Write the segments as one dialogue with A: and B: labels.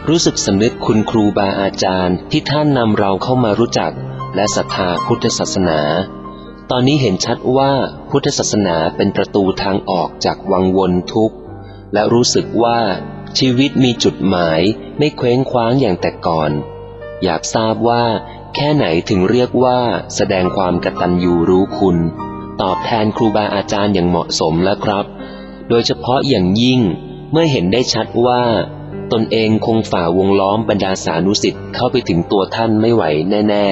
A: รู้สึกสำนึกคุณครูบาอาจารย์ที่ท่านนำเราเข้ามารู้จักและศรัทธาพุทธศาสนาตอนนี้เห็นชัดว่าพุทธศาสนาเป็นประตูทางออกจากวังวนทุกข์และรู้สึกว่าชีวิตมีจุดหมายไม่เคว้งคว้างอย่างแต่ก่อนอยากทราบว่าแค่ไหนถึงเรียกว่าแสดงความกตัญญูรู้คุณตอบแทนครูบาอาจารย์อย่างเหมาะสมแล้วครับโดยเฉพาะอย่างยิ่งเมื่อเห็นได้ชัดว่าตนเองคงฝ่าวงล้อมบรรดาสานุศิษย์เข้าไปถึงตัวท่านไม่ไหวแน่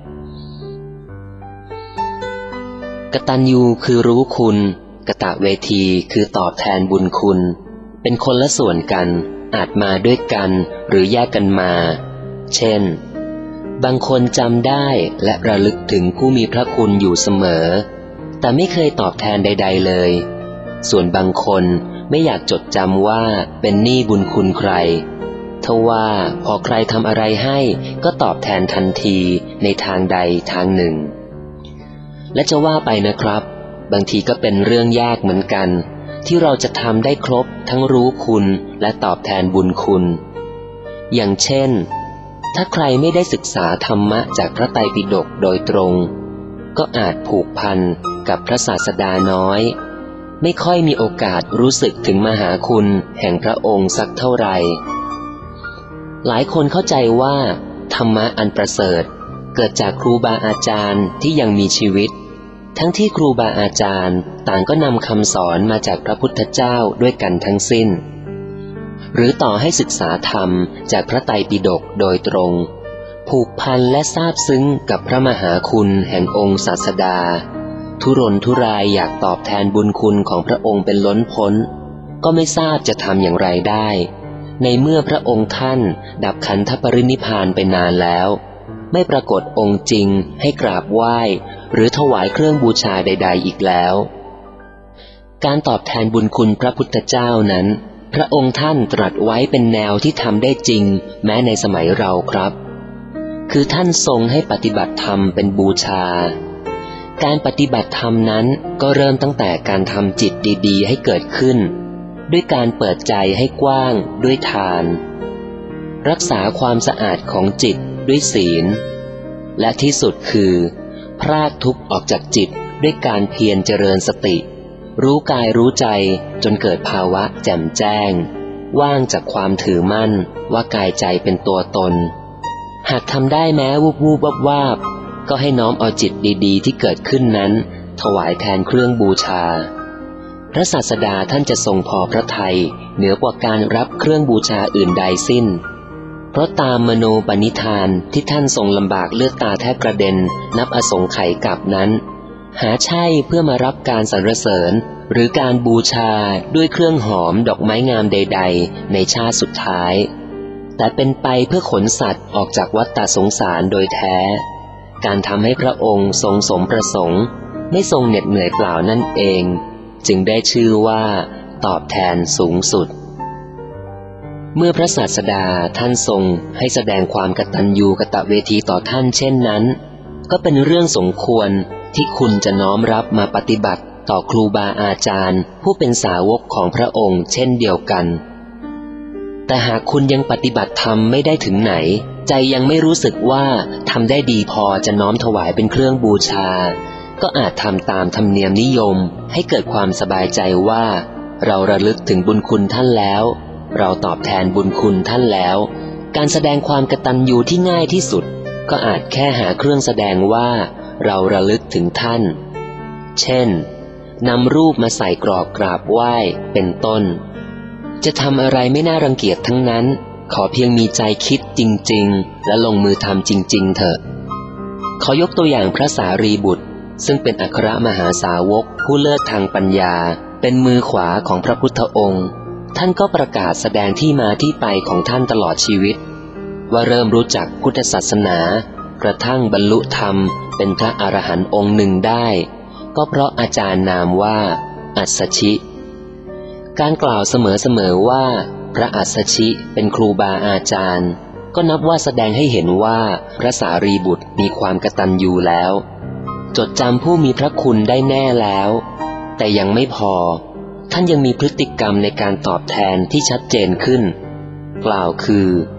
A: ๆกตัญญูคือรู้คุณกตเวทีคือตอบแทนบุญคุณเป็นคนละส่วนกันอาจมาด้วยกันหรือแยกกันมาเช่นบางคนจำได้และระลึกถึงผู้มีพระคุณอยู่เสมอแต่ไม่เคยตอบแทนใดๆเลยส่วนบางคนไม่อยากจดจำว่าเป็นหนี้บุญคุณใครทว่าพอใครทำอะไรให้ก็ตอบแทนทันทีในทางใดทางหนึ่งและจะว่าไปนะครับบางทีก็เป็นเรื่องยากเหมือนกันที่เราจะทำได้ครบทั้งรู้คุณและตอบแทนบุญคุณอย่างเช่นถ้าใครไม่ได้ศึกษาธรรมะจากพระไตรปิฎกโดยตรงก็อาจผูกพันกับพระศาสดาน้อยไม่ค่อยมีโอกาสรู้สึกถึงมหาคุณแห่งพระองค์สักเท่าไหร่หลายคนเข้าใจว่าธรรมะอันประเสริฐเกิดจากครูบาอาจารย์ที่ยังมีชีวิตทั้งที่ครูบาอาจารย์ต่างก็นำคำสอนมาจากพระพุทธเจ้าด้วยกันทั้งสิ้นหรือต่อให้ศึกษาธรรมจากพระไตรปิฎกโดยตรงผูกพันและซาบซึ้งกับพระมหาคุณแห่งองค์ศาสดาทุรนทุรายอยากตอบแทนบุญคุณของพระองค์เป็นล้นพ้นก็ไม่ทราบจะทำอย่างไรได้ในเมื่อพระองค์ท่านดับขันธปรินิพพานไปนานแล้วไม่ปรากฏองค์จริงให้กราบไหว้หรือถวายเครื่องบูชาใดๆอีกแล้วการตอบแทนบุญคุณพระพุทธเจ้านั้นพระองค์ท่านตรัสไว้เป็นแนวที่ทำได้จริงแม้ในสมัยเราครับคือท่านทรงให้ปฏิบัติธรรมเป็นบูชาการปฏิบัติธรรมนั้นก็เริ่มตั้งแต่การทำจิตดีๆให้เกิดขึ้นด้วยการเปิดใจให้กว้างด้วยทานรักษาความสะอาดของจิตด้วยศีลและที่สุดคือพรากทุกข์ออกจากจิตด้วยการเพียรเจริญสติรู้กายรู้ใจจนเกิดภาวะแจ่มแจ้งว่างจากความถือมั่นว่ากายใจเป็นตัวตนหากทำได้แม้วูบๆวาบๆก็ให้น้อมเอาจิตดีๆที่เกิดขึ้นนั้นถวายแทนเครื่องบูชาพระศาสดาท่านจะทรงพอพระทัยเหนือกว่าการรับเครื่องบูชาอื่นใดสิ้นเพราะตามมโนปณิธานที่ท่านทรงลำบากเลือดตาแทบกระเด็นนับอสงไขยกับนั้นหาใช่เพื่อมารับการสรรเสริญหรือการบูชาด้วยเครื่องหอมดอกไม้งามใดๆในชาติสุดท้ายแต่เป็นไปเพื่อขนสัตว์ออกจากวัฏฏสงสารโดยแท้การทำให้พระองค์ทรงสมประสงค์ไม่ทรงเหน็ดเหนื่อยเปล่านั่นเองจึงได้ชื่อว่าตอบแทนสูงสุดเมื่อพระศาสดาท่านทรงให้แสดงความกตัญญูกตเวทีต่อท่านเช่นนั้นก็เป็นเรื่องสมควรที่คุณจะน้อมรับมาปฏิบัติต่อครูบาอาจารย์ผู้เป็นสาวกของพระองค์เช่นเดียวกันแต่หากคุณยังปฏิบัติธรรมไม่ได้ถึงไหนใจยังไม่รู้สึกว่าทำได้ดีพอจะน้อมถวายเป็นเครื่องบูชาก็อาจทำตามธรรมเนียมนิยมให้เกิดความสบายใจว่าเราระลึกถึงบุญคุณท่านแล้วเราตอบแทนบุญคุณท่านแล้วการแสดงความกตัญญูที่ง่ายที่สุดก็อาจแค่หาเครื่องแสดงว่าเราระลึกถึงท่านเช่นนำรูปมาใส่กรอบกราบไหว้เป็นต้นจะทำอะไรไม่น่ารังเกียจทั้งนั้นขอเพียงมีใจคิดจริงๆและลงมือทำจริงๆเถอะขอยกตัวอย่างพระสารีบุตรซึ่งเป็นอัครมหาสาวกผู้เลิศทางปัญญาเป็นมือขวาของพระพุทธองค์ท่านก็ประกาศแสดงที่มาที่ไปของท่านตลอดชีวิตว่าเริ่มรู้จักพุทธศาสนากระทั่งบรรลุธรรมเป็นพระอรหันต์องค์หนึ่งได้ก็เพราะอาจารย์นามว่าอัสสชิการกล่าวเสมอๆว่าพระอัสสชิเป็นครูบาอาจารย์ก็นับว่าแสดงให้เห็นว่าพระสารีบุตรมีความกตัญญูแล้วจดจำผู้มีพระคุณได้แน่แล้วแต่ยังไม่พอท่านยังมีพฤติกรรมในการตอบแทนที่ชัดเจนขึ้นกล่าวคือ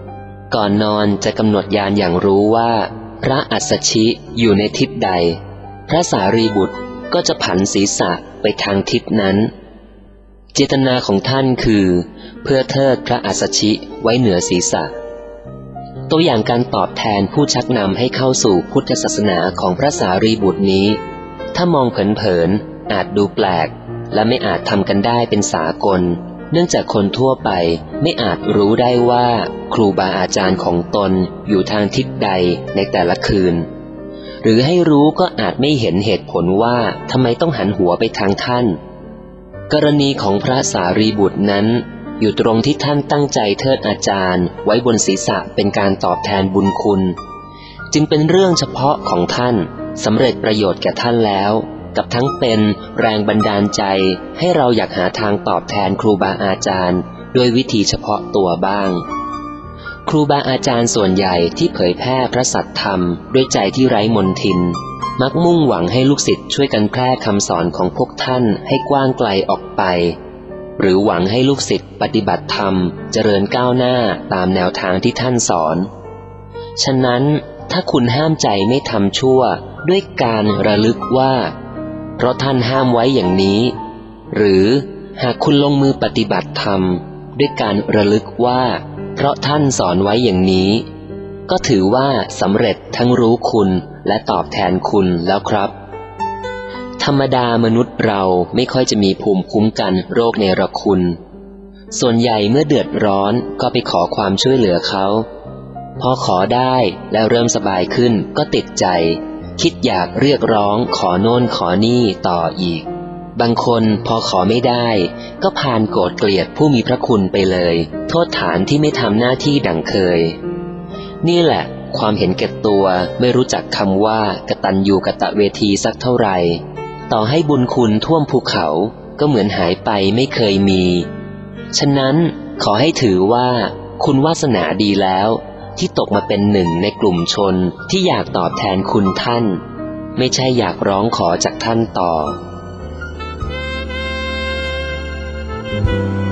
A: ก่อนนอนจะกำหนดญาณอย่างรู้ว่าพระอัสสชิอยู่ในทิศใดพระสารีบุตรก็จะผันศีรษะไปทางทิศนั้นเจตนาของท่านคือเพื่อเทิดพระอัสสชิไว้เหนือศีรษะตัวอย่างการตอบแทนผู้ชักนำให้เข้าสู่พุทธศาสนาของพระสารีบุตรนี้ถ้ามองเผินๆอาจดูแปลกและไม่อาจทำกันได้เป็นสากลเนื่องจากคนทั่วไปไม่อาจรู้ได้ว่าครูบาอาจารย์ของตนอยู่ทางทิศใดในแต่ละคืนหรือให้รู้ก็อาจไม่เห็นเหตุผลว่าทำไมต้องหันหัวไปทางท่านกรณีของพระสารีบุตรนั้นอยู่ตรงที่ท่านตั้งใจเทิดอาจารย์ไว้บนศีรษะเป็นการตอบแทนบุญคุณจึงเป็นเรื่องเฉพาะของท่านสำเร็จประโยชน์แก่ท่านแล้วกับทั้งเป็นแรงบันดาลใจให้เราอยากหาทางตอบแทนครูบาอาจารย์ด้วยวิธีเฉพาะตัวบ้างครูบาอาจารย์ส่วนใหญ่ที่เผยแพร่พระสัทธรรมด้วยใจที่ไร้มนทินมักมุ่งหวังให้ลูกศิษย์ช่วยกันแพร่คำสอนของพวกท่านให้กว้างไกลออกไปหรือหวังให้ลูกศิษย์ปฏิบัติธรรมเจริญก้าวหน้าตามแนวทางที่ท่านสอนฉะนั้นถ้าคุณห้ามใจไม่ทำชั่วด้วยการระลึกว่าเพราะท่านห้ามไว้อย่างนี้หรือหากคุณลงมือปฏิบัติธรรมด้วยการระลึกว่าเพราะท่านสอนไว้อย่างนี้ก็ถือว่าสำเร็จทั้งรู้คุณและตอบแทนคุณแล้วครับธรรมดามนุษย์เราไม่ค่อยจะมีภูมิคุ้มกันโรคเนรคุณส่วนใหญ่เมื่อเดือดร้อนก็ไปขอความช่วยเหลือเขาพอขอได้แล้วเริ่มสบายขึ้นก็ติดใจคิดอยากเรียกร้องขอโน่นขอนี่ต่ออีกบางคนพอขอไม่ได้ก็พานโกรธเกลียดผู้มีพระคุณไปเลยโทษฐานที่ไม่ทำหน้าที่ดังเคยนี่แหละความเห็นแก่ตัวไม่รู้จักคำว่ากตัญญูกตเวทีสักเท่าไหร่ต่อให้บุญคุณท่วมภูเขาก็เหมือนหายไปไม่เคยมีฉะนั้นขอให้ถือว่าคุณวาสนาดีแล้วที่ตกมาเป็นหนึ่งในกลุ่มชนที่อยากตอบแทนคุณท่านไม่ใช่อยากร้องขอจากท่านต่อ